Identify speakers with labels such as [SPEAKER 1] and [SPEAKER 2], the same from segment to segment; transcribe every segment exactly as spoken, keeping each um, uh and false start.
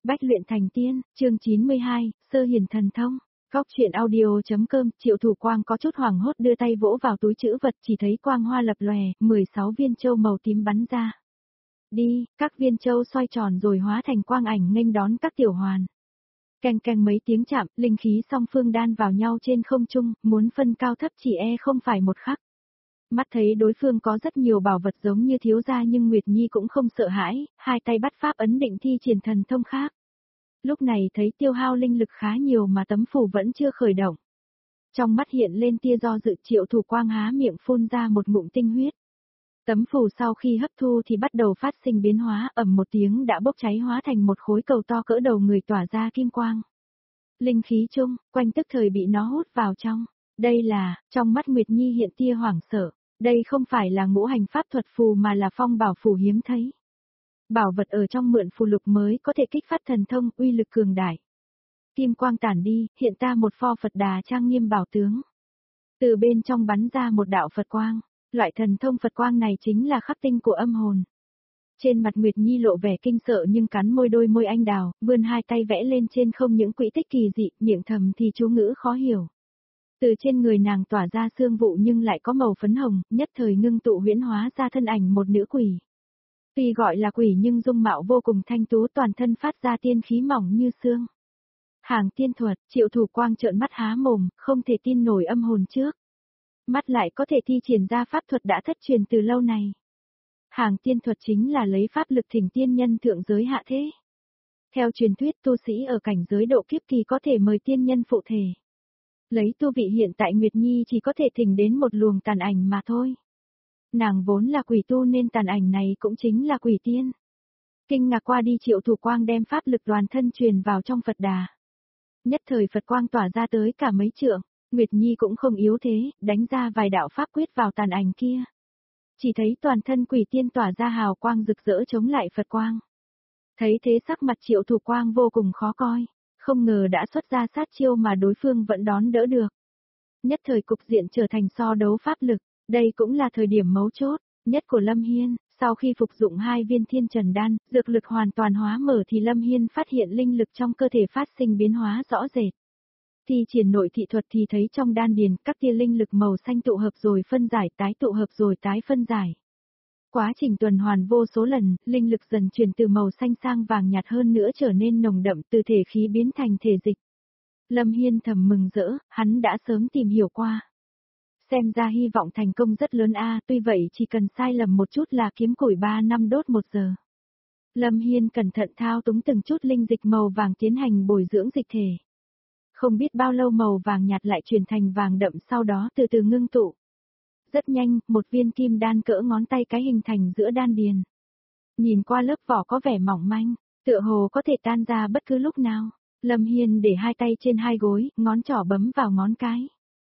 [SPEAKER 1] Bách luyện thành tiên, chương chín mươi hai, sơ hiển thần thông. Góc truyện audio.com, Triệu Thủ Quang có chút hoảng hốt đưa tay vỗ vào túi trữ vật, chỉ thấy quang hoa lập lòe, mười sáu viên châu màu tím bắn ra. Đi, các viên châu xoay tròn rồi hóa thành quang ảnh nghênh đón các tiểu hoàn. Keng keng mấy tiếng chạm, linh khí song phương đan vào nhau trên không trung, muốn phân cao thấp chỉ e không phải một khắc. Mắt thấy đối phương có rất nhiều bảo vật giống như thiếu gia nhưng Nguyệt Nhi cũng không sợ hãi, hai tay bắt pháp ấn định thi triển thần thông khác. Lúc này thấy tiêu hao linh lực khá nhiều mà tấm phù vẫn chưa khởi động. Trong mắt hiện lên tia do dự, Triệu Thủ Quang há miệng phun ra một ngụm tinh huyết. Tấm phù sau khi hấp thu thì bắt đầu phát sinh biến hóa, ầm một tiếng đã bốc cháy hóa thành một khối cầu to cỡ đầu người tỏa ra kim quang. Linh khí chung, quanh tức thời bị nó hút vào trong. Đây là, trong mắt Nguyệt Nhi hiện tia hoảng sợ. Đây không phải là ngũ hành pháp thuật phù mà là phong bảo phù hiếm thấy. Bảo vật ở trong mượn phù lục mới có thể kích phát thần thông, uy lực cường đại. Kim quang tản đi, hiện ra một pho Phật Đà trang nghiêm bảo tướng. Từ bên trong bắn ra một đạo Phật quang, loại thần thông Phật quang này chính là khắc tinh của âm hồn. Trên mặt Nguyệt Nhi lộ vẻ kinh sợ nhưng cắn môi đôi môi anh đào, vươn hai tay vẽ lên trên không những quỹ tích kỳ dị, miệng thầm thì chú ngữ khó hiểu. Từ trên người nàng tỏa ra sương vụ nhưng lại có màu phấn hồng, nhất thời ngưng tụ huyễn hóa ra thân ảnh một nữ quỷ. Tuy gọi là quỷ nhưng dung mạo vô cùng thanh tú, toàn thân phát ra tiên khí mỏng như xương. Hàng tiên thuật, Triệu Thủ Quang trợn mắt há mồm, không thể tin nổi âm hồn trước. Mắt lại có thể thi triển ra pháp thuật đã thất truyền từ lâu này. Hàng tiên thuật chính là lấy pháp lực thỉnh tiên nhân thượng giới hạ thế. Theo truyền thuyết tu sĩ ở cảnh giới độ kiếp kỳ có thể mời tiên nhân phụ thể. Lấy tu vị hiện tại Nguyệt Nhi chỉ có thể thỉnh đến một luồng tàn ảnh mà thôi. Nàng vốn là quỷ tu nên tàn ảnh này cũng chính là quỷ tiên. Kinh ngạc qua đi, Triệu Thủ Quang đem pháp lực đoàn thân truyền vào trong Phật Đà. Nhất thời Phật quang tỏa ra tới cả mấy trượng, Nguyệt Nhi cũng không yếu thế, đánh ra vài đạo pháp quyết vào tàn ảnh kia. Chỉ thấy toàn thân quỷ tiên tỏa ra hào quang rực rỡ chống lại Phật quang. Thấy thế sắc mặt Triệu Thủ Quang vô cùng khó coi. Không ngờ đã xuất ra sát chiêu mà đối phương vẫn đón đỡ được. Nhất thời cục diện trở thành so đấu pháp lực, đây cũng là thời điểm mấu chốt, nhất của Lâm Hiên, sau khi phục dụng hai viên thiên trần đan, dược lực hoàn toàn hóa mở thì Lâm Hiên phát hiện linh lực trong cơ thể phát sinh biến hóa rõ rệt. Thi triển nội thị thuật thì thấy trong đan điền các tia linh lực màu xanh tụ hợp rồi phân giải, tái tụ hợp rồi tái phân giải. Quá trình tuần hoàn vô số lần, linh lực dần chuyển từ màu xanh sang vàng nhạt hơn nữa trở nên nồng đậm, từ thể khí biến thành thể dịch. Lâm Hiên thầm mừng rỡ, hắn đã sớm tìm hiểu qua. Xem ra hy vọng thành công rất lớn a, tuy vậy chỉ cần sai lầm một chút là kiếm củi ba năm đốt một giờ. Lâm Hiên cẩn thận thao túng từng chút linh dịch màu vàng tiến hành bồi dưỡng dịch thể. Không biết bao lâu màu vàng nhạt lại chuyển thành vàng đậm, sau đó từ từ ngưng tụ. Rất nhanh, một viên kim đan cỡ ngón tay cái hình thành giữa đan điền. Nhìn qua lớp vỏ có vẻ mỏng manh, tựa hồ có thể tan ra bất cứ lúc nào. Lâm Hiên để hai tay trên hai gối, ngón trỏ bấm vào ngón cái.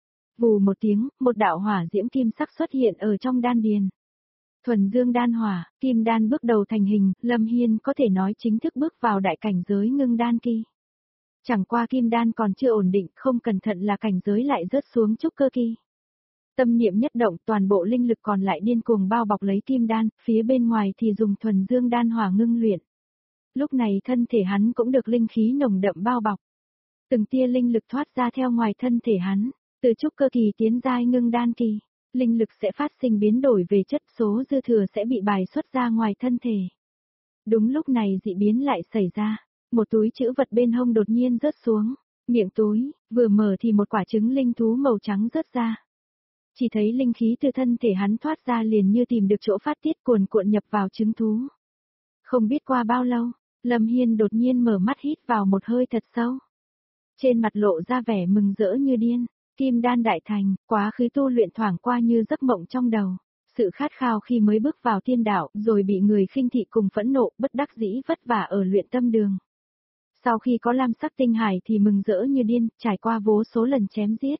[SPEAKER 1] Vù một tiếng, một đạo hỏa diễm kim sắc xuất hiện ở trong đan điền. Thuần dương đan hỏa, kim đan bước đầu thành hình, Lâm Hiên có thể nói chính thức bước vào đại cảnh giới ngưng đan kỳ. Chẳng qua kim đan còn chưa ổn định, không cẩn thận là cảnh giới lại rớt xuống trúc cơ kỳ. Tâm niệm nhất động, toàn bộ linh lực còn lại điên cuồng bao bọc lấy kim đan, phía bên ngoài thì dùng thuần dương đan hỏa ngưng luyện. Lúc này thân thể hắn cũng được linh khí nồng đậm bao bọc. Từng tia linh lực thoát ra theo ngoài thân thể hắn, từ trúc cơ kỳ tiến giai ngưng đan kỳ, linh lực sẽ phát sinh biến đổi về chất, số dư thừa sẽ bị bài xuất ra ngoài thân thể. Đúng lúc này dị biến lại xảy ra, một túi trữ vật bên hông đột nhiên rớt xuống, miệng túi, vừa mở thì một quả trứng linh thú màu trắng rớt ra. Chỉ thấy linh khí từ thân thể hắn thoát ra liền như tìm được chỗ phát tiết cuồn cuộn nhập vào trứng thú. Không biết qua bao lâu, Lâm Hiên đột nhiên mở mắt hít vào một hơi thật sâu. Trên mặt lộ ra vẻ mừng rỡ như điên, kim đan đại thành, quá khứ tu luyện thoảng qua như giấc mộng trong đầu. Sự khát khao khi mới bước vào tiên đạo rồi bị người khinh thị cùng phẫn nộ bất đắc dĩ vất vả ở luyện tâm đường. Sau khi có lam sắc tinh hải thì mừng rỡ như điên, trải qua vô số lần chém giết.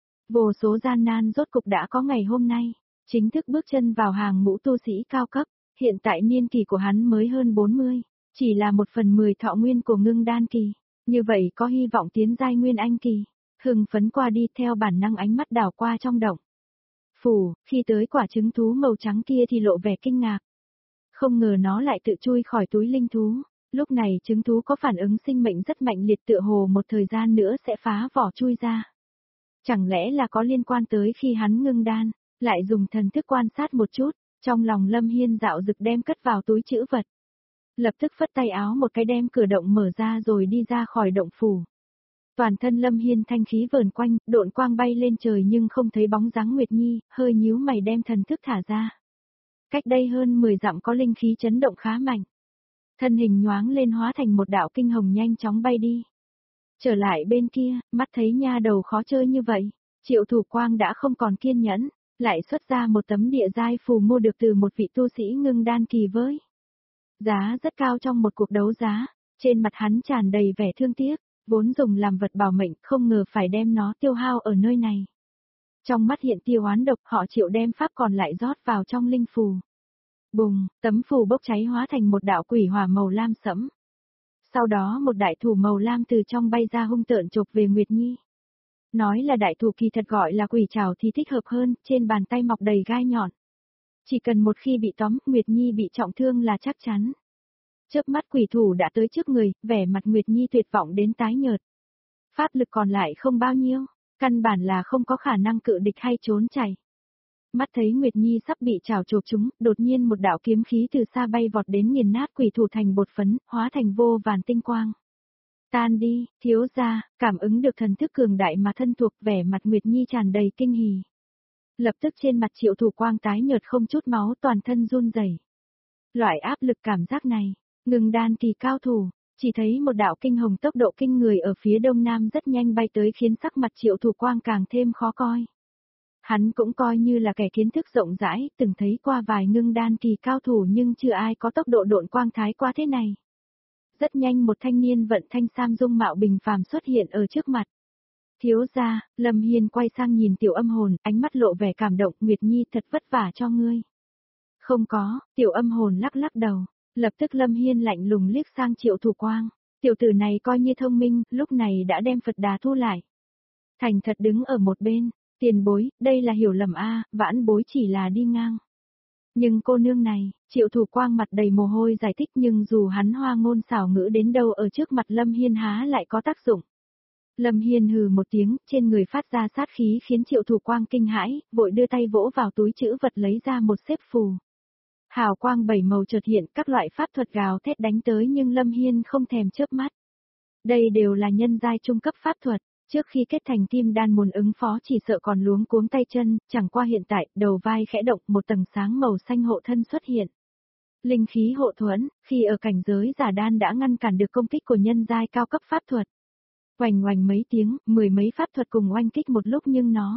[SPEAKER 1] Vô số gian nan rốt cục đã có ngày hôm nay, chính thức bước chân vào hàng ngũ tu sĩ cao cấp, hiện tại niên kỳ của hắn mới hơn bốn mươi, chỉ là một phần mười thọ nguyên của ngưng đan kỳ, như vậy có hy vọng tiến giai nguyên anh kỳ. Hưng phấn qua đi theo bản năng ánh mắt đảo qua trong động. Phù, khi tới quả trứng thú màu trắng kia thì lộ vẻ kinh ngạc. Không ngờ nó lại tự chui khỏi túi linh thú, Lúc này trứng thú có phản ứng sinh mệnh rất mạnh liệt tựa hồ một thời gian nữa sẽ phá vỏ chui ra. Chẳng lẽ là có liên quan tới khi hắn ngưng đan, lại dùng thần thức quan sát một chút, trong lòng Lâm Hiên dạo dực đem cất vào túi trữ vật. Lập tức phất tay áo một cái đem cửa động mở ra rồi đi ra khỏi động phủ. Toàn thân Lâm Hiên thanh khí vờn quanh, độn quang bay lên trời nhưng không thấy bóng dáng Nguyệt Nhi, hơi nhíu mày đem thần thức thả ra. Cách đây hơn mười dặm có linh khí chấn động khá mạnh. Thân hình nhoáng lên hóa thành một đạo kinh hồng nhanh chóng bay đi. Trở lại bên kia, mắt thấy nha đầu khó chơi như vậy, Triệu Thủ Quang đã không còn kiên nhẫn, lại xuất ra một tấm địa giai phù mua được từ một vị tu sĩ ngưng đan kỳ với. Giá rất cao trong một cuộc đấu giá, trên mặt hắn tràn đầy vẻ thương tiếc, vốn dùng làm vật bảo mệnh không ngờ phải đem nó tiêu hao ở nơi này. Trong mắt hiện tia oán độc họ Triệu đem pháp còn lại rót vào trong linh phù. Bùng, tấm phù bốc cháy hóa thành một đạo quỷ hỏa màu lam sẫm. Sau đó một đại thủ màu lam từ trong bay ra hung tợn chộp về Nguyệt Nhi. Nói là đại thủ kỳ thật gọi là quỷ trảo thì thích hợp hơn, trên bàn tay mọc đầy gai nhọn. Chỉ cần một khi bị tóm, Nguyệt Nhi bị trọng thương là chắc chắn. Chớp mắt quỷ thủ đã tới trước người, vẻ mặt Nguyệt Nhi tuyệt vọng đến tái nhợt. Pháp lực còn lại không bao nhiêu, căn bản là không có khả năng cự địch hay trốn chạy. Mắt thấy Nguyệt Nhi sắp bị trảo chộp chúng, đột nhiên một đạo kiếm khí từ xa bay vọt đến nghiền nát quỷ thủ thành bột phấn, hóa thành vô vàn tinh quang. Tan đi, thiếu gia, cảm ứng được thần thức cường đại mà thân thuộc, vẻ mặt Nguyệt Nhi tràn đầy kinh hỉ. Lập tức trên mặt Triệu Thủ Quang tái nhợt không chút máu, toàn thân run rẩy. Loại áp lực cảm giác này, ngừng đan kỳ cao thủ, chỉ thấy một đạo kinh hồng tốc độ kinh người ở phía đông nam rất nhanh bay tới khiến sắc mặt Triệu Thủ Quang càng thêm khó coi. Hắn cũng coi như là kẻ kiến thức rộng rãi, từng thấy qua vài ngưng đan kỳ cao thủ nhưng chưa ai có tốc độ độn quang thái qua thế này. Rất nhanh một thanh niên vận thanh sam dung mạo bình phàm xuất hiện ở trước mặt. Thiếu gia, Lâm Hiên quay sang nhìn Tiểu Âm Hồn, ánh mắt lộ vẻ cảm động, Nguyệt Nhi thật vất vả cho ngươi. Không có, Tiểu Âm Hồn lắc lắc đầu, lập tức Lâm Hiên lạnh lùng liếc sang Triệu Thủ Quang, tiểu tử này coi như thông minh, lúc này đã đem Phật đà thu lại. Thành thật đứng ở một bên, tiền bối, đây là hiểu lầm a, vãn bối chỉ là đi ngang. Nhưng cô nương này, Triệu Thủ Quang mặt đầy mồ hôi giải thích nhưng dù hắn hoa ngôn xảo ngữ đến đâu ở trước mặt Lâm Hiên há lại có tác dụng. Lâm Hiên hừ một tiếng, trên người phát ra sát khí khiến Triệu Thủ Quang kinh hãi, vội đưa tay vỗ vào túi trữ vật lấy ra một xếp phù. Hào quang bảy màu chợt hiện, các loại pháp thuật gào thét đánh tới nhưng Lâm Hiên không thèm chớp mắt. Đây đều là nhân giai trung cấp pháp thuật, trước khi kết thành kim đan muốn ứng phó chỉ sợ còn luống cuống tay chân, chẳng qua hiện tại, đầu vai khẽ động, một tầng sáng màu xanh hộ thân xuất hiện. Linh khí hộ thuẫn, khi ở cảnh giới giả đan đã ngăn cản được công kích của nhân giai cao cấp pháp thuật. Oành oành mấy tiếng, mười mấy pháp thuật cùng oanh kích một lúc nhưng nó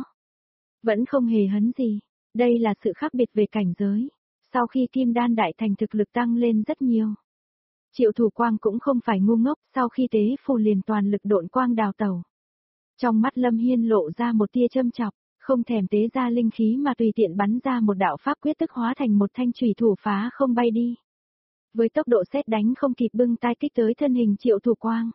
[SPEAKER 1] vẫn không hề hấn gì. Đây là sự khác biệt về cảnh giới. Sau khi kim đan đại thành thực lực tăng lên rất nhiều. Triệu Thủ Quang cũng không phải ngu ngốc, sau khi tế phù liền toàn lực độn quang đào tẩu. Trong mắt Lâm Hiên lộ ra một tia châm chọc, không thèm tế ra linh khí mà tùy tiện bắn ra một đạo pháp quyết tức hóa thành một thanh chùy thủ phá không bay đi. Với tốc độ sét đánh không kịp bưng tay kích tới thân hình Triệu Thủ Quang.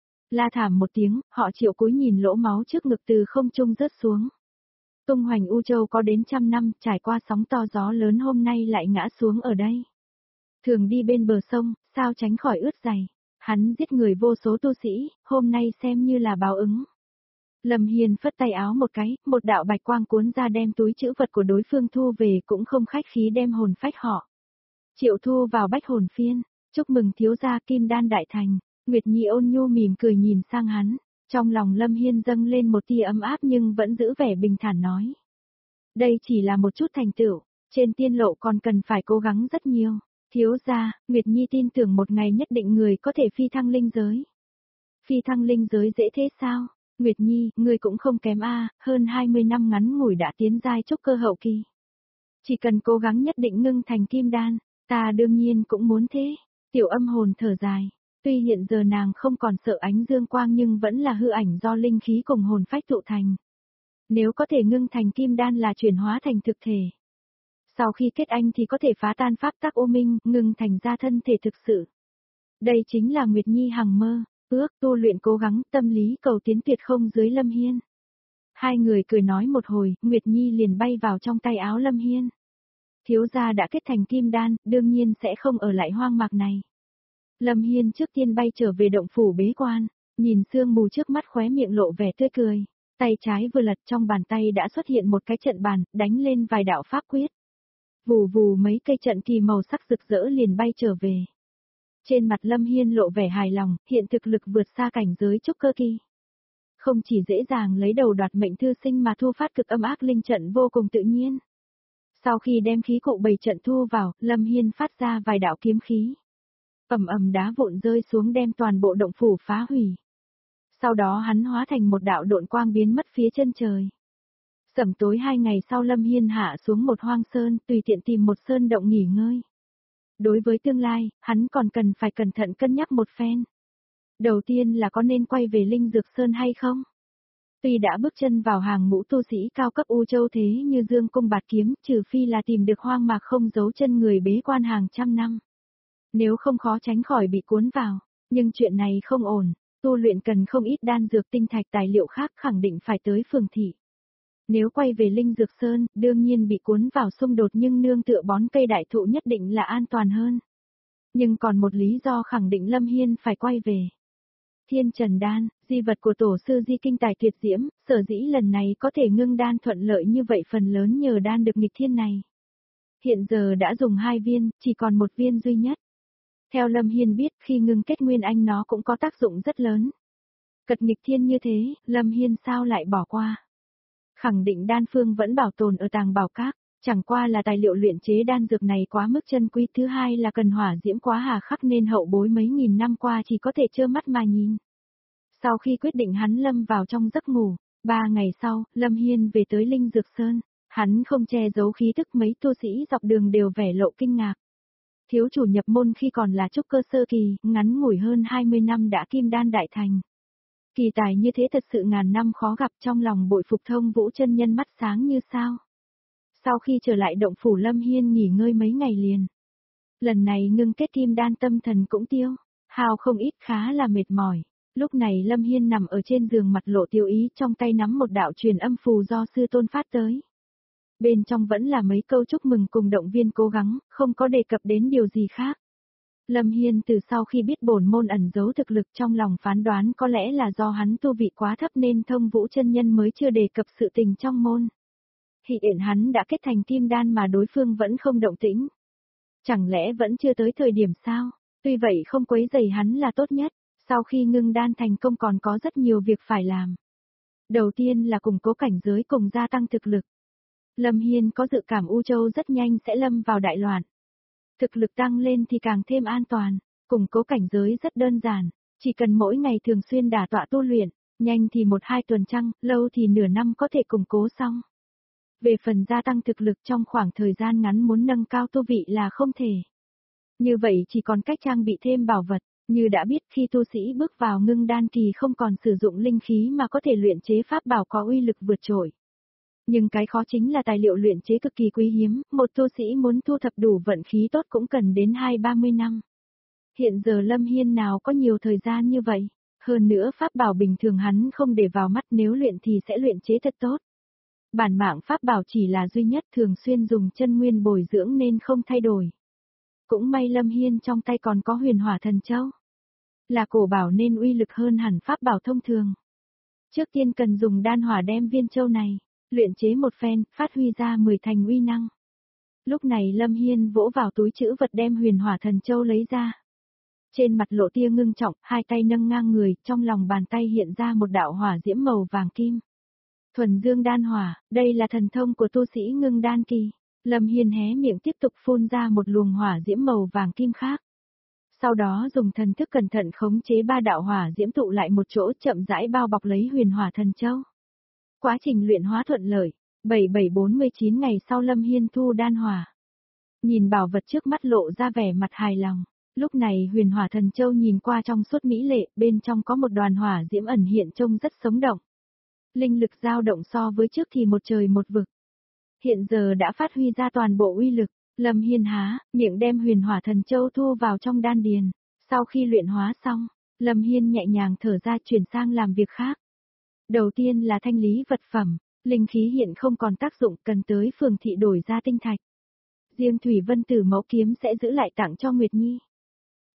[SPEAKER 1] La thảm một tiếng, họ Triệu cúi nhìn lỗ máu trước ngực từ không trung rớt xuống. Tung hoành U Châu có đến trăm năm, trải qua sóng to gió lớn hôm nay lại ngã xuống ở đây. Thường đi bên bờ sông, sao tránh khỏi ướt giày. Hắn giết người vô số tu sĩ, hôm nay xem như là báo ứng. Lâm Hiền phất tay áo một cái, một đạo bạch quang cuốn ra đem túi trữ vật của đối phương thu về cũng không khách khí đem hồn phách họ. Triệu thu vào bách hồn phiên, chúc mừng thiếu gia kim đan đại thành. Nguyệt Nhi ôn nhu mỉm cười nhìn sang hắn, trong lòng Lâm Hiên dâng lên một tia ấm áp nhưng vẫn giữ vẻ bình thản nói. Đây chỉ là một chút thành tựu, trên tiên lộ còn cần phải cố gắng rất nhiều. Thiếu gia, Nguyệt Nhi tin tưởng một ngày nhất định người có thể phi thăng linh giới. Phi thăng linh giới dễ thế sao? Nguyệt Nhi, người cũng không kém a, hơn hai mươi năm ngắn ngủi đã tiến giai trúc cơ hậu kỳ. Chỉ cần cố gắng nhất định ngưng thành kim đan, ta đương nhiên cũng muốn thế. Tiểu Âm Hồn thở dài. Tuy hiện giờ nàng không còn sợ ánh dương quang nhưng vẫn là hư ảnh do linh khí cùng hồn phách tụ thành. Nếu có thể ngưng thành kim đan là chuyển hóa thành thực thể. Sau khi kết anh thì có thể phá tan pháp tắc ô minh, ngưng thành ra thân thể thực sự. Đây chính là Nguyệt Nhi hằng mơ, ước tu luyện cố gắng, tâm lý cầu tiến tuyệt không dưới Lâm Hiên. Hai người cười nói một hồi, Nguyệt Nhi liền bay vào trong tay áo Lâm Hiên. Thiếu gia đã kết thành kim đan, đương nhiên sẽ không ở lại hoang mạc này. Lâm Hiên trước tiên bay trở về động phủ bế quan, nhìn sương mù trước mắt khóe miệng lộ vẻ tươi cười, tay trái vừa lật trong bàn tay đã xuất hiện một cái trận bàn, đánh lên vài đạo pháp quyết. Vù vù mấy cây trận kỳ màu sắc rực rỡ liền bay trở về. Trên mặt Lâm Hiên lộ vẻ hài lòng, hiện thực lực vượt xa cảnh giới trúc cơ kỳ. Không chỉ dễ dàng lấy đầu đoạt mệnh thư sinh mà thu phát cực âm ác linh trận vô cùng tự nhiên. Sau khi đem khí cụ bảy trận thu vào, Lâm Hiên phát ra vài đạo kiếm khí. Ầm ầm đá vụn rơi xuống đem toàn bộ động phủ phá hủy. Sau đó hắn hóa thành một đạo độn quang biến mất phía chân trời. Sẩm tối hai ngày sau Lâm Hiên hạ xuống một hoang sơn, tùy tiện tìm một sơn động nghỉ ngơi. Đối với tương lai, hắn còn cần phải cẩn thận cân nhắc một phen. Đầu tiên là có nên quay về Linh Dược Sơn hay không? Tuy đã bước chân vào hàng ngũ tu sĩ cao cấp U Châu thế như Dương Cung Bạt Kiếm, trừ phi là tìm được hoang mạc không giấu chân người bế quan hàng trăm năm. Nếu không khó tránh khỏi bị cuốn vào, nhưng chuyện này không ổn, tu luyện cần không ít đan dược tinh thạch tài liệu khác khẳng định phải tới phường thị. Nếu quay về Linh Dược Sơn, đương nhiên bị cuốn vào xung đột nhưng nương tựa bón cây đại thụ nhất định là an toàn hơn. Nhưng còn một lý do khẳng định Lâm Hiên phải quay về. Thiên Trần Đan, di vật của tổ sư di kinh tài tuyệt diễm, sở dĩ lần này có thể ngưng đan thuận lợi như vậy phần lớn nhờ đan được nghịch thiên này. Hiện giờ đã dùng hai viên, chỉ còn một viên duy nhất. Theo Lâm Hiên biết khi ngưng kết nguyên anh nó cũng có tác dụng rất lớn. Cật nghịch thiên như thế, Lâm Hiên sao lại bỏ qua. Khẳng định đan phương vẫn bảo tồn ở tàng bảo các, chẳng qua là tài liệu luyện chế đan dược này quá mức chân quý, thứ hai là cần hỏa diễm quá hà khắc nên hậu bối mấy nghìn năm qua chỉ có thể trơ mắt mà nhìn. Sau khi quyết định hắn lâm vào trong giấc ngủ, ba ngày sau, Lâm Hiên về tới Linh Dược Sơn, hắn không che giấu khí tức, mấy tu sĩ dọc đường đều vẻ lộ kinh ngạc. Thiếu chủ nhập môn khi còn là trúc cơ sơ kỳ, ngắn ngủi hơn hai mươi năm đã kim đan đại thành. Kỳ tài như thế thật sự ngàn năm khó gặp, trong lòng bội phục Thông Vũ chân nhân mắt sáng như sao. Sau khi trở lại động phủ Lâm Hiên nghỉ ngơi mấy ngày liền. Lần này ngưng kết kim đan tâm thần cũng tiêu, hao không ít, khá là mệt mỏi. Lúc này Lâm Hiên nằm ở trên giường mặt lộ tiêu ý, trong tay nắm một đạo truyền âm phù do sư tôn phát tới. Bên trong vẫn là mấy câu chúc mừng cùng động viên cố gắng, không có đề cập đến điều gì khác. Lâm Hiên từ sau khi biết bổn môn ẩn giấu thực lực trong lòng phán đoán có lẽ là do hắn tu vị quá thấp nên Thông Vũ chân nhân mới chưa đề cập sự tình trong môn. Hiện hắn đã kết thành kim đan mà đối phương vẫn không động tĩnh. Chẳng lẽ vẫn chưa tới thời điểm sao? Tuy vậy không quấy rầy hắn là tốt nhất, sau khi ngưng đan thành công còn có rất nhiều việc phải làm. Đầu tiên là củng cố cảnh giới cùng gia tăng thực lực. Lâm Hiên có dự cảm U Châu rất nhanh sẽ lâm vào đại loạn. Thực lực tăng lên thì càng thêm an toàn, củng cố cảnh giới rất đơn giản, chỉ cần mỗi ngày thường xuyên đả tọa tu luyện, nhanh thì một hai tuần trăng, lâu thì nửa năm có thể củng cố xong. Về phần gia tăng thực lực trong khoảng thời gian ngắn muốn nâng cao tu vị là không thể. Như vậy chỉ còn cách trang bị thêm bảo vật, như đã biết khi tu sĩ bước vào ngưng đan kỳ không còn sử dụng linh khí mà có thể luyện chế pháp bảo có uy lực vượt trội. Nhưng cái khó chính là tài liệu luyện chế cực kỳ quý hiếm, một tu sĩ muốn thu thập đủ vận khí tốt cũng cần đến hai ba mươi năm. Hiện giờ Lâm Hiên nào có nhiều thời gian như vậy, hơn nữa pháp bảo bình thường hắn không để vào mắt, nếu luyện thì sẽ luyện chế thật tốt. Bản mạng pháp bảo chỉ là duy nhất thường xuyên dùng chân nguyên bồi dưỡng nên không thay đổi. Cũng may Lâm Hiên trong tay còn có Huyền Hỏa Thần Châu. Là cổ bảo nên uy lực hơn hẳn pháp bảo thông thường. Trước tiên cần dùng đan hỏa đem viên châu này luyện chế một phen, phát huy ra mười thành uy năng. Lúc này Lâm Hiên vỗ vào túi trữ vật đem Huyền Hỏa Thần Châu lấy ra. Trên mặt lộ tia ngưng trọng, hai tay nâng ngang người, trong lòng bàn tay hiện ra một đạo hỏa diễm màu vàng kim. Thuần dương đan hỏa, đây là thần thông của tu sĩ ngưng đan kỳ. Lâm Hiên hé miệng tiếp tục phun ra một luồng hỏa diễm màu vàng kim khác. Sau đó dùng thần thức cẩn thận khống chế ba đạo hỏa diễm tụ lại một chỗ, chậm rãi bao bọc lấy Huyền Hỏa Thần Châu. Quá trình luyện hóa thuận lợi, bảy bảy bốn mươi chín ngày sau Lâm Hiên thu đan hỏa. Nhìn bảo vật trước mắt lộ ra vẻ mặt hài lòng, lúc này Huyền Hỏa Thần Châu nhìn qua trong suốt mỹ lệ, bên trong có một đoàn hỏa diễm ẩn hiện trông rất sống động. Linh lực dao động so với trước thì một trời một vực. Hiện giờ đã phát huy ra toàn bộ uy lực, Lâm Hiên há miệng đem Huyền Hỏa Thần Châu thu vào trong đan điền. Sau khi luyện hóa xong, Lâm Hiên nhẹ nhàng thở ra chuyển sang làm việc khác. Đầu tiên là thanh lý vật phẩm, linh khí hiện không còn tác dụng, cần tới phường thị đổi ra tinh thạch. Riêng Thủy Vân Tử Mẫu kiếm sẽ giữ lại tặng cho Nguyệt Nhi.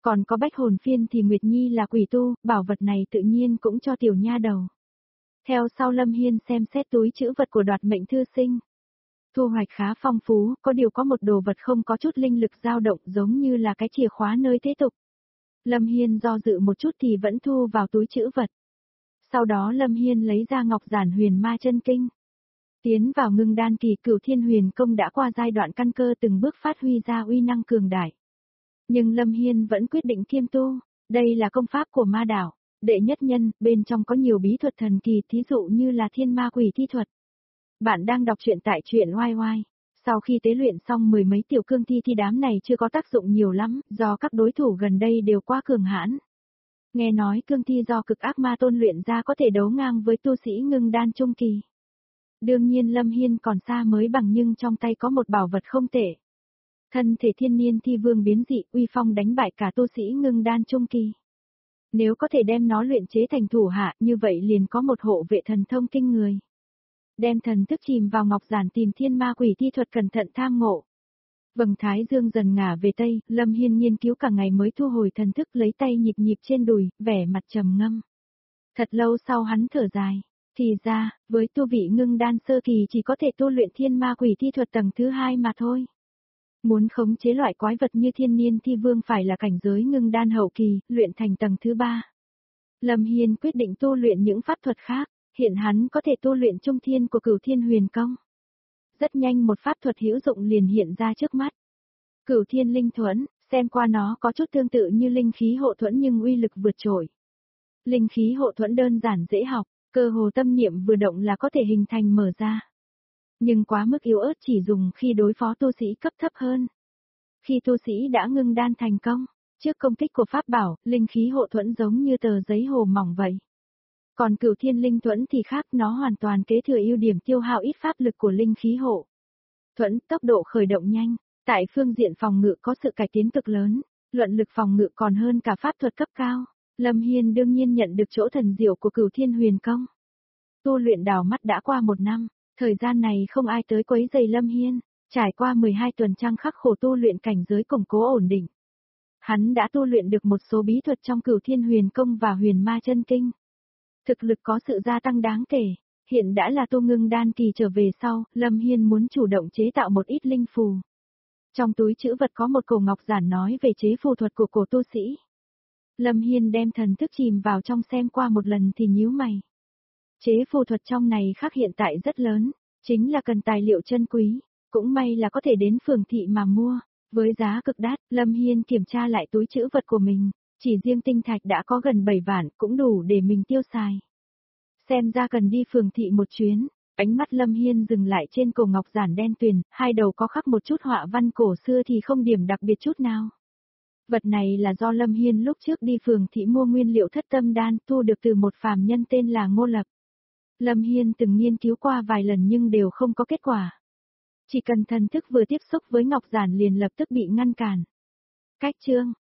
[SPEAKER 1] Còn có bách hồn phiên thì Nguyệt Nhi là quỷ tu, bảo vật này tự nhiên cũng cho tiểu nha đầu. Theo sau Lâm Hiên xem xét túi chữ vật của đoạt mệnh thư sinh. Thu hoạch khá phong phú, có điều có một đồ vật không có chút linh lực dao động giống như là cái chìa khóa nơi thế tục. Lâm Hiên do dự một chút thì vẫn thu vào túi chữ vật. Sau đó Lâm Hiên lấy ra ngọc giản huyền ma chân kinh. Tiến vào ngưng đan kỳ, Cửu Thiên Huyền Công đã qua giai đoạn căn cơ từng bước phát huy ra uy năng cường đại. Nhưng Lâm Hiên vẫn quyết định kiêm tu, đây là công pháp của ma đạo, đệ nhất nhân, bên trong có nhiều bí thuật thần kỳ, thí dụ như là thiên ma quỷ thi thuật. Bạn đang đọc truyện tại truyện oai oai. Sau khi tế luyện xong mười mấy tiểu cương thi thì đám này chưa có tác dụng nhiều lắm, do các đối thủ gần đây đều quá cường hãn. Nghe nói cương thi do cực ác ma tôn luyện ra có thể đấu ngang với tu sĩ ngưng đan trung kỳ. Đương nhiên Lâm Hiên còn xa mới bằng, nhưng trong tay có một bảo vật không tệ. Thân thể thiên niên thi vương biến dị, uy phong đánh bại cả tu sĩ ngưng đan trung kỳ. Nếu có thể đem nó luyện chế thành thủ hạ, như vậy liền có một hộ vệ thần thông kinh người. Đem thần thức chìm vào ngọc giản tìm thiên ma quỷ thi thuật, cẩn thận tham ngộ. Vầng thái dương dần ngả về tây, Lâm Hiên nghiên cứu cả ngày mới thu hồi thần thức, lấy tay nhịp nhịp trên đùi, vẻ mặt trầm ngâm. Thật lâu sau hắn thở dài. Thì ra, với tu vị ngưng đan sơ kỳ chỉ có thể tu luyện thiên ma quỷ thi thuật tầng thứ hai mà thôi. Muốn khống chế loại quái vật như thiên niên thi vương phải là cảnh giới ngưng đan hậu kỳ, luyện thành tầng thứ ba. Lâm Hiên quyết định tu luyện những pháp thuật khác, hiện hắn có thể tu luyện trung thiên của Cửu Thiên Huyền Công. Rất nhanh một pháp thuật hữu dụng liền hiện ra trước mắt. Cửu Thiên Linh Thuẫn, xem qua nó có chút tương tự như linh khí hộ thuẫn nhưng uy lực vượt trội. Linh khí hộ thuẫn đơn giản dễ học, cơ hồ tâm niệm vừa động là có thể hình thành mở ra. Nhưng quá mức yếu ớt, chỉ dùng khi đối phó tu sĩ cấp thấp hơn. Khi tu sĩ đã ngưng đan thành công, trước công kích của pháp bảo, linh khí hộ thuẫn giống như tờ giấy hồ mỏng vậy. Còn Cửu Thiên Linh Thuẫn thì khác, nó hoàn toàn kế thừa ưu điểm tiêu hao ít pháp lực của linh khí hộ thuẫn, tốc độ khởi động nhanh, tại phương diện phòng ngự có sự cải tiến cực lớn, luận lực phòng ngự còn hơn cả pháp thuật cấp cao. Lâm Hiên đương nhiên nhận được chỗ thần diệu của Cửu Thiên Huyền Công. Tu luyện đảo mắt đã qua một năm, thời gian này không ai tới quấy rầy Lâm Hiên, trải qua mười hai tuần trăng khắc khổ tu luyện, cảnh giới củng cố ổn định. Hắn đã tu luyện được một số bí thuật trong Cửu Thiên Huyền Công và Huyền Ma Chân Kinh. Thực lực có sự gia tăng đáng kể, hiện đã là tu ngưng đan kỳ trở về sau, Lâm Hiên muốn chủ động chế tạo một ít linh phù. Trong túi trữ vật có một cổ ngọc giản nói về chế phù thuật của cổ tu sĩ. Lâm Hiên đem thần thức chìm vào trong xem qua một lần thì nhíu mày. Chế phù thuật trong này khác hiện tại rất lớn, chính là cần tài liệu chân quý, cũng may là có thể đến phường thị mà mua, với giá cực đắt. Lâm Hiên kiểm tra lại túi trữ vật của mình, chỉ riêng tinh thạch đã có gần bảy vạn, cũng đủ để mình tiêu xài. Xem ra cần đi phường thị một chuyến, ánh mắt Lâm Hiên dừng lại trên cổ ngọc giản đen tuyền, hai đầu có khắc một chút họa văn cổ xưa thì không điểm đặc biệt chút nào. Vật này là do Lâm Hiên lúc trước đi phường thị mua nguyên liệu thất tâm đan, thu được từ một phàm nhân tên là Ngô Lập. Lâm Hiên từng nghiên cứu qua vài lần nhưng đều không có kết quả. Chỉ cần thần thức vừa tiếp xúc với ngọc giản liền lập tức bị ngăn cản. Cách chương